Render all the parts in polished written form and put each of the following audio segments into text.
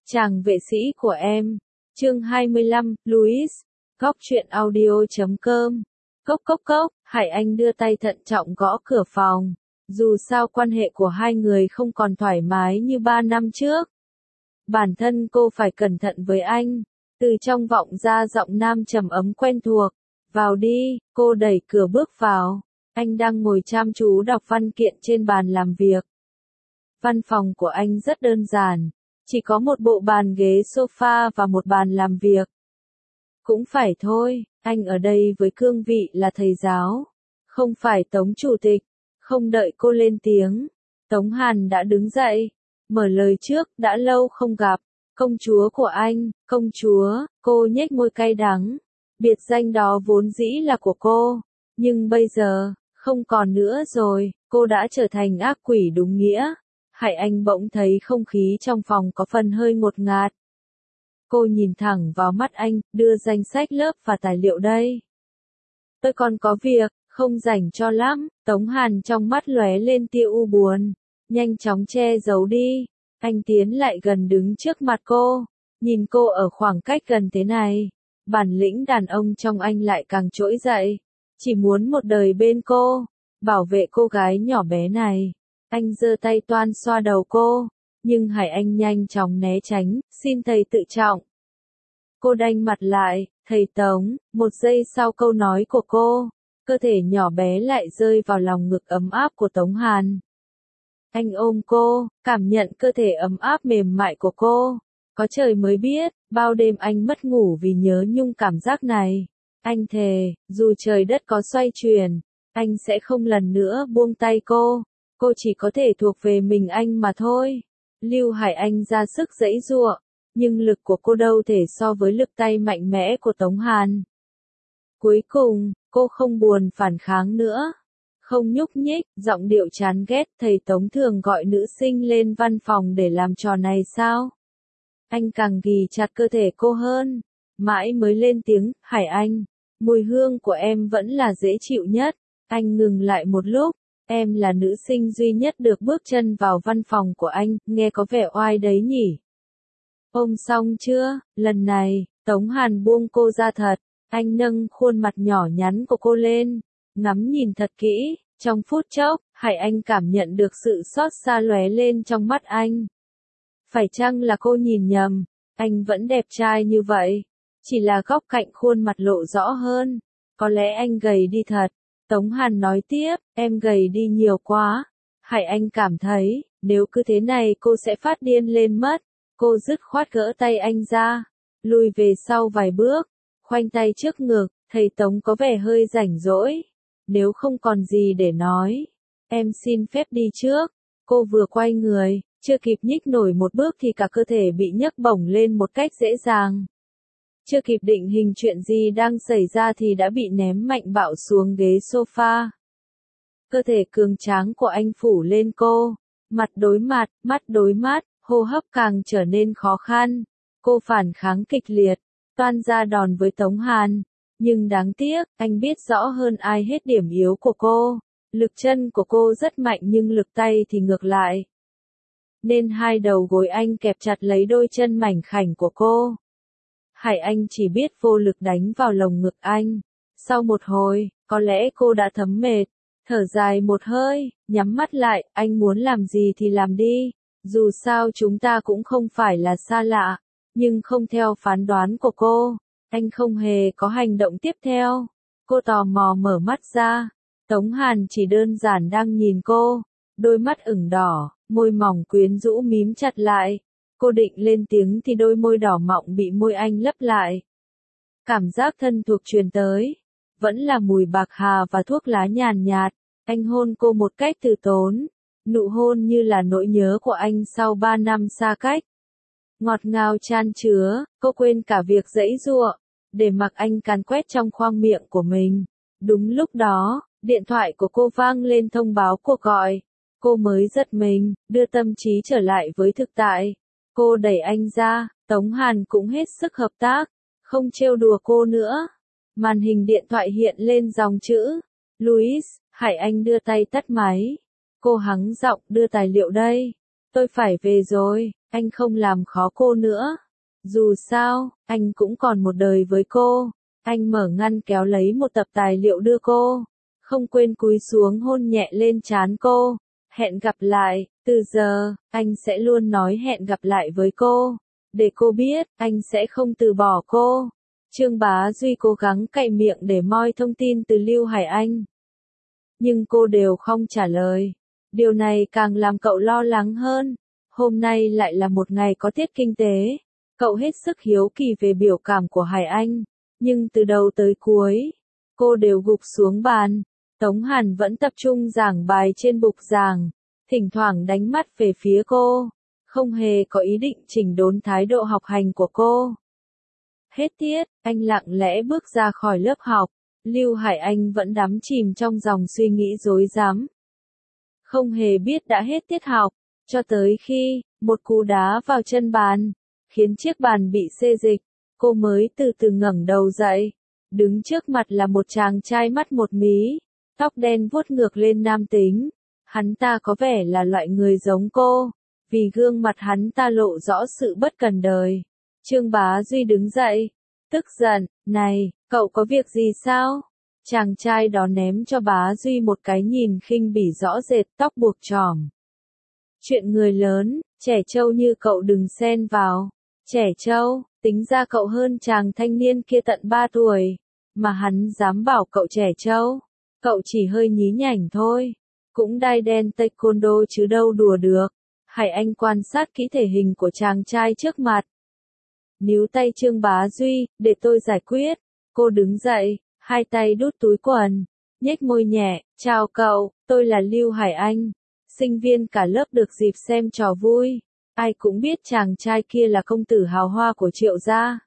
Chàng vệ sĩ của em. Chương 25, Louis. Góc truyện audio.com. Cốc cốc cốc, Hải Anh đưa tay thận trọng gõ cửa phòng. Dù sao quan hệ của hai người không còn thoải mái như 3 năm trước. Bản thân cô phải cẩn thận với anh. Từ trong vọng ra giọng nam trầm ấm quen thuộc. Vào đi, cô đẩy cửa bước vào. Anh đang ngồi chăm chú đọc văn kiện trên bàn làm việc. Văn phòng của anh rất đơn giản. Chỉ có một bộ bàn ghế sofa và một bàn làm việc. Cũng phải thôi, anh ở đây với cương vị là thầy giáo. Không phải Tống chủ tịch. Không đợi cô lên tiếng. Tống Hàn đã đứng dậy. Mở lời trước, đã lâu không gặp. Công chúa của anh, công chúa, cô nhếch môi cay đắng. Biệt danh đó vốn dĩ là của cô. Nhưng bây giờ, không còn nữa rồi, cô đã trở thành ác quỷ đúng nghĩa. Hải Anh bỗng thấy không khí trong phòng có phần hơi ngột ngạt. Cô nhìn thẳng vào mắt anh, đưa danh sách lớp và tài liệu đây. Tôi còn có việc, không rảnh cho lắm. Tống Hàn trong mắt lóe lên tia u buồn. Nhanh chóng che giấu đi. Anh tiến lại gần đứng trước mặt cô. Nhìn cô ở khoảng cách gần thế này. Bản lĩnh đàn ông trong anh lại càng trỗi dậy. Chỉ muốn một đời bên cô. Bảo vệ cô gái nhỏ bé này. Anh giơ tay toan xoa đầu cô. Nhưng Hải Anh nhanh chóng né tránh. Xin thầy tự trọng. Cô đanh mặt lại. Thầy Tống. Một giây sau câu nói của cô. Cơ thể nhỏ bé lại rơi vào lòng ngực ấm áp của Tống Hàn. Anh ôm cô, cảm nhận cơ thể ấm áp mềm mại của cô. Có trời mới biết, bao đêm anh mất ngủ vì nhớ nhung cảm giác này. Anh thề, dù trời đất có xoay chuyển, anh sẽ không lần nữa buông tay cô. Cô chỉ có thể thuộc về mình anh mà thôi. Lưu Hải Anh ra sức giãy giụa, nhưng lực của cô đâu thể so với lực tay mạnh mẽ của Tống Hàn. Cuối cùng, cô không buồn phản kháng nữa. Không nhúc nhích, giọng điệu chán ghét, thầy Tống thường gọi nữ sinh lên văn phòng để làm trò này sao? Anh càng ghì chặt cơ thể cô hơn. Mãi mới lên tiếng, Hải Anh, mùi hương của em vẫn là dễ chịu nhất. Anh ngừng lại một lúc, em là nữ sinh duy nhất được bước chân vào văn phòng của anh, nghe có vẻ oai đấy nhỉ? Ôm xong chưa? Lần này, Tống Hàn buông cô ra thật. Anh nâng khuôn mặt nhỏ nhắn của cô lên, ngắm nhìn thật kỹ. Trong phút chốc, Hải Anh cảm nhận được sự xót xa lóe lên trong mắt anh. Phải chăng là cô nhìn nhầm? Anh vẫn đẹp trai như vậy. Chỉ là góc cạnh khuôn mặt lộ rõ hơn. Có lẽ anh gầy đi thật. Tống Hàn nói tiếp, em gầy đi nhiều quá. Hải Anh cảm thấy, nếu cứ thế này cô sẽ phát điên lên mất. Cô dứt khoát gỡ tay anh ra, lùi về sau vài bước, khoanh tay trước ngực. Thầy Tống có vẻ hơi rảnh rỗi. Nếu không còn gì để nói, em xin phép đi trước. Cô vừa quay người, chưa kịp nhích nổi một bước thì cả cơ thể bị nhấc bổng lên một cách dễ dàng. Chưa kịp định hình chuyện gì đang xảy ra thì đã bị ném mạnh bạo xuống ghế sofa. Cơ thể cường tráng của anh phủ lên cô, mặt đối mặt, mắt đối mắt, hô hấp càng trở nên khó khăn. Cô phản kháng kịch liệt, toan ra đòn với Tống Hàn. Nhưng đáng tiếc, anh biết rõ hơn ai hết điểm yếu của cô. Lực chân của cô rất mạnh nhưng lực tay thì ngược lại. Nên hai đầu gối anh kẹp chặt lấy đôi chân mảnh khảnh của cô. Hải Anh chỉ biết vô lực đánh vào lồng ngực anh. Sau một hồi, có lẽ cô đã thấm mệt. Thở dài một hơi, nhắm mắt lại, anh muốn làm gì thì làm đi. Dù sao chúng ta cũng không phải là xa lạ. Nhưng không theo phán đoán của cô. Anh không hề có hành động tiếp theo. Cô tò mò mở mắt ra. Tống Hàn chỉ đơn giản đang nhìn cô. Đôi mắt ửng đỏ, môi mỏng quyến rũ mím chặt lại. Cô định lên tiếng thì đôi môi đỏ mọng bị môi anh lấp lại. Cảm giác thân thuộc truyền tới. Vẫn là mùi bạc hà và thuốc lá nhàn nhạt. Anh hôn cô một cách từ tốn. Nụ hôn như là nỗi nhớ của anh sau 3 năm xa cách. Ngọt ngào chan chứa, cô quên cả việc giãy giụa, để mặc anh càn quét trong khoang miệng của mình. Đúng lúc đó, điện thoại của cô vang lên thông báo cuộc gọi. Cô mới giật mình, đưa tâm trí trở lại với thực tại. Cô đẩy anh ra, Tống Hàn cũng hết sức hợp tác, không trêu đùa cô nữa. Màn hình điện thoại hiện lên dòng chữ Louis. Hải Anh đưa tay tắt máy. Cô hắng giọng, đưa tài liệu đây. tôi phải về rồi, anh không làm khó cô nữa. Dù sao, anh cũng còn một đời với cô. Anh mở ngăn kéo lấy một tập tài liệu đưa cô. Không quên cúi xuống hôn nhẹ lên trán cô. Hẹn gặp lại, từ giờ, anh sẽ luôn nói hẹn gặp lại với cô. Để cô biết, anh sẽ không từ bỏ cô. Trương Bá Duy cố gắng cậy miệng để moi thông tin từ Lưu Hải Anh. Nhưng cô đều không trả lời. Điều này càng làm cậu lo lắng hơn. Hôm nay lại là một ngày có tiết kinh tế. Cậu hết sức hiếu kỳ về biểu cảm của Hải Anh. Nhưng từ đầu tới cuối, cô đều gục xuống bàn. Tống Hàn vẫn tập trung giảng bài trên bục giảng. Thỉnh thoảng đánh mắt về phía cô. Không hề có ý định chỉnh đốn thái độ học hành của cô. Hết tiết, anh lặng lẽ bước ra khỏi lớp học. Lưu Hải Anh vẫn đắm chìm trong dòng suy nghĩ rối rắm. Không hề biết đã hết tiết học, cho tới khi, một cú đá vào chân bàn, khiến chiếc bàn bị xê dịch, cô mới từ từ ngẩng đầu dậy. Đứng trước mặt là một chàng trai mắt một mí, tóc đen vuốt ngược lên nam tính. Hắn ta có vẻ là loại người giống cô, vì gương mặt hắn ta lộ rõ sự bất cần đời. Trương Bá Duy đứng dậy, tức giận, này, cậu có việc gì sao? Chàng trai đó ném cho Bá Duy một cái nhìn khinh bỉ rõ rệt, tóc buộc chòm. Chuyện người lớn, trẻ trâu như cậu đừng xen vào. Trẻ trâu, tính ra cậu hơn chàng thanh niên kia tận 3 tuổi, mà hắn dám bảo cậu trẻ trâu. Cậu chỉ hơi nhí nhảnh thôi, cũng đai đen taekwondo chứ đâu đùa được. Hải Anh quan sát kỹ thể hình của chàng trai trước mặt. Níu tay Trương Bá Duy, để tôi giải quyết. Cô đứng dậy, hai tay đút túi quần, nhếch môi nhẹ, chào cậu, tôi là Lưu Hải Anh. Sinh viên cả lớp được dịp xem trò vui. Ai cũng biết chàng trai kia là công tử hào hoa của Triệu gia.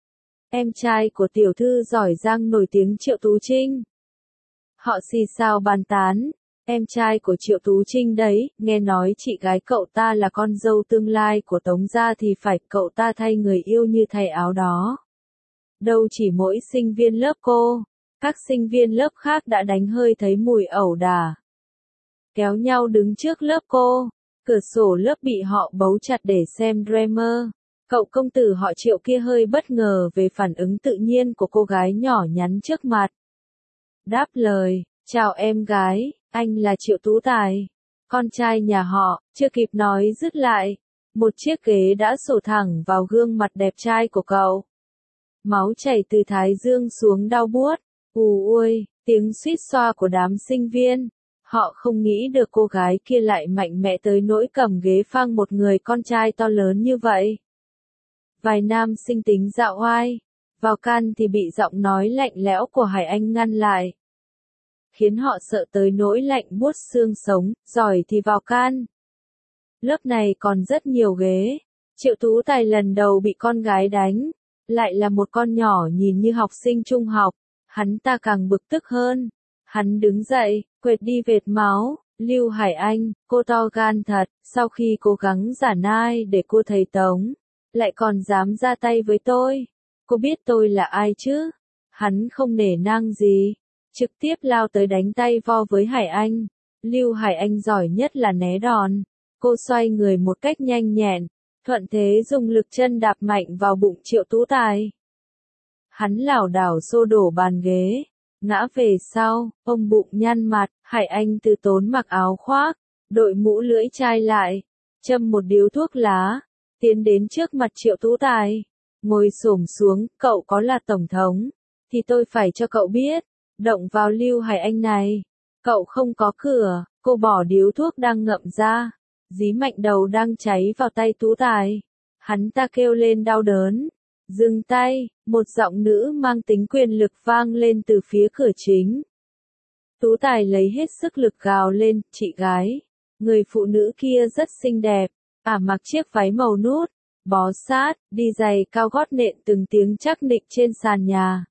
Em trai của tiểu thư giỏi giang nổi tiếng Triệu Tú Trinh. Họ xì xào bàn tán. Em trai của Triệu Tú Trinh đấy, nghe nói chị gái cậu ta là con dâu tương lai của Tống gia thì phải cậu ta thay người yêu như thay áo đó. Đâu chỉ mỗi sinh viên lớp cô, các sinh viên lớp khác đã đánh hơi thấy mùi ẩu đả. Kéo nhau đứng trước lớp cô, cửa sổ lớp bị họ bấu chặt để xem drama. Cậu công tử họ Triệu kia hơi bất ngờ về phản ứng tự nhiên của cô gái nhỏ nhắn trước mặt. Đáp lời, chào em gái, anh là Triệu Tú Tài, con trai nhà họ. Chưa kịp nói dứt lại, một chiếc ghế đã sổ thẳng vào gương mặt đẹp trai của cậu. Máu chảy từ thái dương xuống đau buốt. Ui, tiếng suýt xoa của đám sinh viên. Họ không nghĩ được cô gái kia lại mạnh mẽ tới nỗi cầm ghế phang một người con trai to lớn như vậy. Vài nam sinh tính dạo oai, vào can thì bị giọng nói lạnh lẽo của Hải Anh ngăn lại. Khiến họ sợ tới nỗi lạnh buốt xương sống, giỏi thì vào can. Lớp này còn rất nhiều ghế. Triệu Tú Tài lần đầu bị con gái đánh, lại là một con nhỏ nhìn như học sinh trung học, hắn ta càng bực tức hơn. Hắn đứng dậy, quệt đi vệt máu. Lưu Hải Anh, cô to gan thật, sau khi cố gắng giả nai để cô thấy Tống, lại còn dám ra tay với tôi. Cô biết tôi là ai chứ? Hắn không nể nang gì, trực tiếp lao tới đánh tay vo với Hải Anh. Lưu Hải Anh giỏi nhất là né đòn. Cô xoay người một cách nhanh nhẹn, thuận thế dùng lực chân đạp mạnh vào bụng Triệu Tú Tài. Hắn lảo đảo xô đổ bàn ghế, ngã về sau, ôm bụng nhăn mặt. Hải Anh từ tốn mặc áo khoác, đội mũ lưỡi chai lại, châm một điếu thuốc lá, tiến đến trước mặt Triệu Tú Tài, ngồi xổm xuống. Cậu có là tổng thống, thì tôi phải cho cậu biết, động vào Lưu Hải Anh này, cậu không có cửa. Cô bỏ điếu thuốc đang ngậm ra, dí mạnh đầu đang cháy vào tay Tú Tài. Hắn ta kêu lên đau đớn. Dừng tay, một giọng nữ mang tính quyền lực vang lên từ phía cửa chính. Tú Tài lấy hết sức lực gào lên, chị gái. Người phụ nữ kia rất xinh đẹp, mặc chiếc váy màu nút, bó sát, đi giày cao gót nện từng tiếng chắc nịch trên sàn nhà.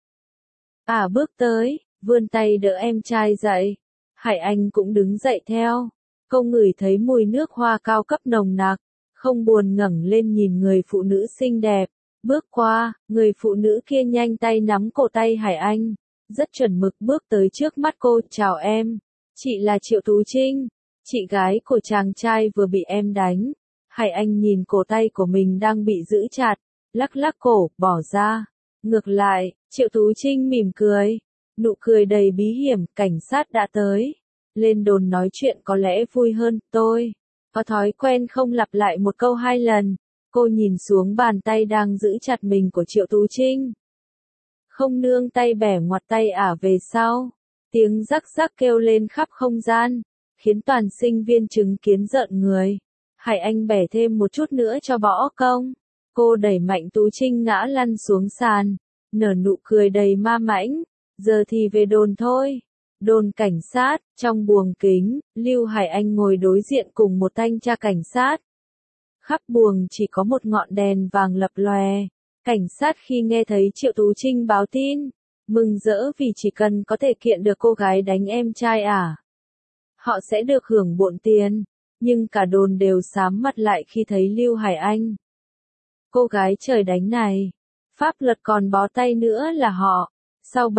Bước tới, vươn tay đỡ em trai dậy. Hải Anh cũng đứng dậy theo. Cô ngửi thấy mùi nước hoa cao cấp nồng nặc, không buồn ngẩng lên nhìn người phụ nữ xinh đẹp. Bước qua, người phụ nữ kia nhanh tay nắm cổ tay Hải Anh, rất chuẩn mực bước tới trước mắt cô. Chào em, chị là Triệu Tú Trinh, chị gái của chàng trai vừa bị em đánh. Hải Anh nhìn cổ tay của mình đang bị giữ chặt, lắc lắc cổ, bỏ ra. Ngược lại, Triệu Tú Trinh mỉm cười, nụ cười đầy bí hiểm, cảnh sát đã tới. Lên đồn nói chuyện có lẽ vui hơn, tôi có thói quen không lặp lại một câu hai lần. Cô nhìn xuống bàn tay đang giữ chặt mình của Triệu Tú Trinh. Không nương tay bẻ ngoặt tay ả về sau. Tiếng rắc rắc kêu lên khắp không gian, khiến toàn sinh viên chứng kiến rợn người. Hải Anh bẻ thêm một chút nữa cho bỏ công. Cô đẩy mạnh Tú Trinh ngã lăn xuống sàn, nở nụ cười đầy ma mãnh. Giờ thì về đồn thôi. Đồn cảnh sát, trong buồng kính, Lưu Hải Anh ngồi đối diện cùng một thanh tra cảnh sát. Khắp buồng chỉ có một ngọn đèn vàng lập lòe. Cảnh sát khi nghe thấy Triệu Tú Trinh báo tin, mừng rỡ vì chỉ cần có thể kiện được cô gái đánh em trai ả, họ sẽ được hưởng bộn tiền. Nhưng cả đồn đều xám mặt lại khi thấy Lưu Hải Anh. Cô gái trời đánh này, pháp luật còn bó tay nữa là họ. Sau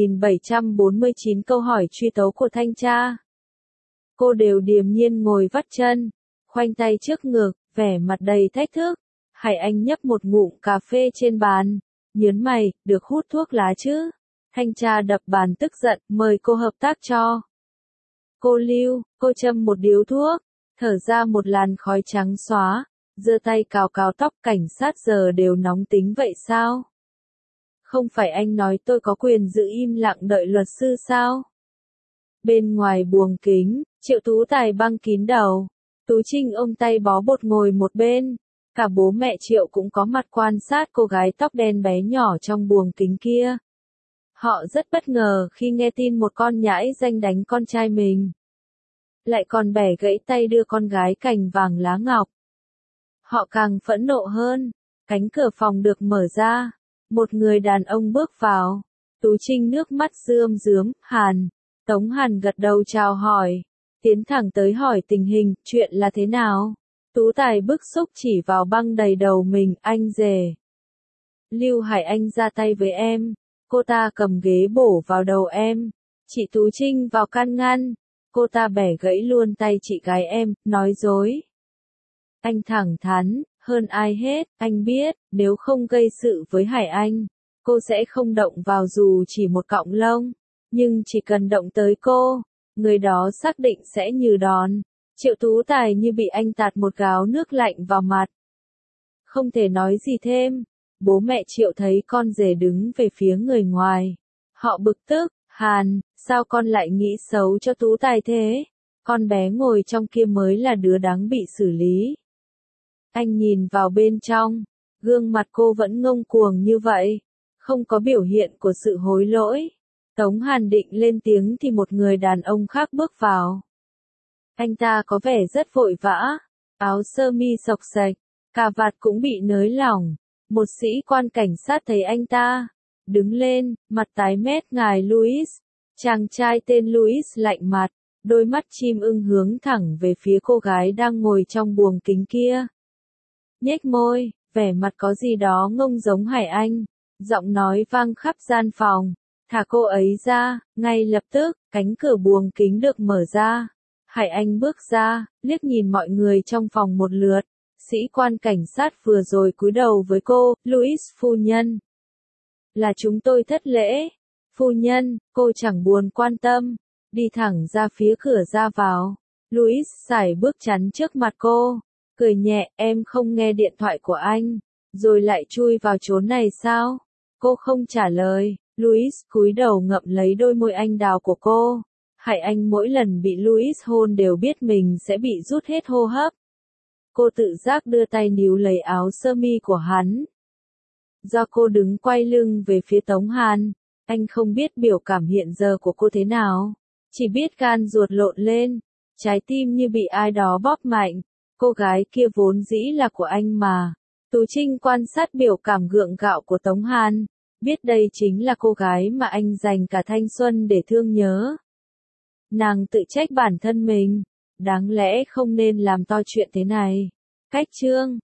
7.749 câu hỏi truy tố của thanh tra, cô đều điềm nhiên ngồi vắt chân, khoanh tay trước ngực, vẻ mặt đầy thách thức. Hải Anh nhấp một ngụm cà phê trên bàn, nhớn mày, được hút thuốc lá chứ? Thanh tra đập bàn tức giận, mời cô hợp tác cho. Cô Lưu, cô châm một điếu thuốc, thở ra một làn khói trắng xóa, giơ tay cào cào tóc. Cảnh sát giờ đều nóng tính vậy sao? Không phải anh nói tôi có quyền giữ im lặng đợi luật sư sao? Bên ngoài buồng kính, Triệu Tú Tài băng kín đầu. Tú Trinh ôm tay bó bột ngồi một bên. Cả bố mẹ Triệu cũng có mặt quan sát cô gái tóc đen bé nhỏ trong buồng kính kia. Họ rất bất ngờ khi nghe tin một con nhãi danh đánh con trai mình. Lại còn bẻ gãy tay đưa con gái cành vàng lá ngọc. Họ càng phẫn nộ hơn. Cánh cửa phòng được mở ra. Một người đàn ông bước vào. Tú Trinh nước mắt rơm rớm, Hàn. Tống Hàn gật đầu chào hỏi. Tiến thẳng tới hỏi tình hình, chuyện là thế nào? Tú Tài bức xúc chỉ vào băng đầy đầu mình, anh rể. Lưu Hải Anh ra tay với em. Cô ta cầm ghế bổ vào đầu em. Chị Tú Trinh vào can ngăn. Cô ta bẻ gãy luôn tay chị gái em, nói dối. Anh thẳng thắn, hơn ai hết, anh biết, nếu không gây sự với Hải Anh, cô sẽ không động vào dù chỉ một cọng lông. Nhưng chỉ cần động tới cô, người đó xác định sẽ nhừ đòn. Triệu Tú Tài như bị anh tạt một gáo nước lạnh vào mặt. Không thể nói gì thêm. Bố mẹ Triệu thấy con rể đứng về phía người ngoài. Họ bực tức, Hàn, sao con lại nghĩ xấu cho Tú Tài thế? Con bé ngồi trong kia mới là đứa đáng bị xử lý. Anh nhìn vào bên trong, gương mặt cô vẫn ngông cuồng như vậy, không có biểu hiện của sự hối lỗi. Tống Hàn định lên tiếng thì một người đàn ông khác bước vào. Anh ta có vẻ rất vội vã, áo sơ mi xộc xệch, cà vạt cũng bị nới lỏng. Một sĩ quan cảnh sát thấy anh ta, đứng lên, mặt tái mét. Ngài Louis. Chàng trai tên Louis lạnh mặt, đôi mắt chim ưng hướng thẳng về phía cô gái đang ngồi trong buồng kính kia. Nhếch môi, vẻ mặt có gì đó ngông giống Hải Anh. Giọng nói vang khắp gian phòng. Thả cô ấy ra. Ngay lập tức, cánh cửa buồng kính được mở ra. Hải Anh bước ra, liếc nhìn mọi người trong phòng một lượt. Sĩ quan cảnh sát vừa rồi cúi đầu với cô, Louis phu nhân. Là chúng tôi thất lễ. Phu nhân, cô chẳng buồn quan tâm. Đi thẳng ra phía cửa ra vào. Louis sải bước chắn trước mặt cô. Cười nhẹ, em không nghe điện thoại của anh. Rồi lại chui vào chốn này sao? Cô không trả lời. Louis cúi đầu ngậm lấy đôi môi anh đào của cô. Hải Anh mỗi lần bị Louis hôn đều biết mình sẽ bị rút hết hô hấp. Cô tự giác đưa tay níu lấy áo sơ mi của hắn. Do cô đứng quay lưng về phía Tống Hàn, anh không biết biểu cảm hiện giờ của cô thế nào. Chỉ biết gan ruột lộn lên, trái tim như bị ai đó bóp mạnh. Cô gái kia vốn dĩ là của anh mà. Tú Trinh quan sát biểu cảm gượng gạo của Tống Hàn, biết đây chính là cô gái mà anh dành cả thanh xuân để thương nhớ. Nàng tự trách bản thân mình, đáng lẽ không nên làm to chuyện thế này. Cách chương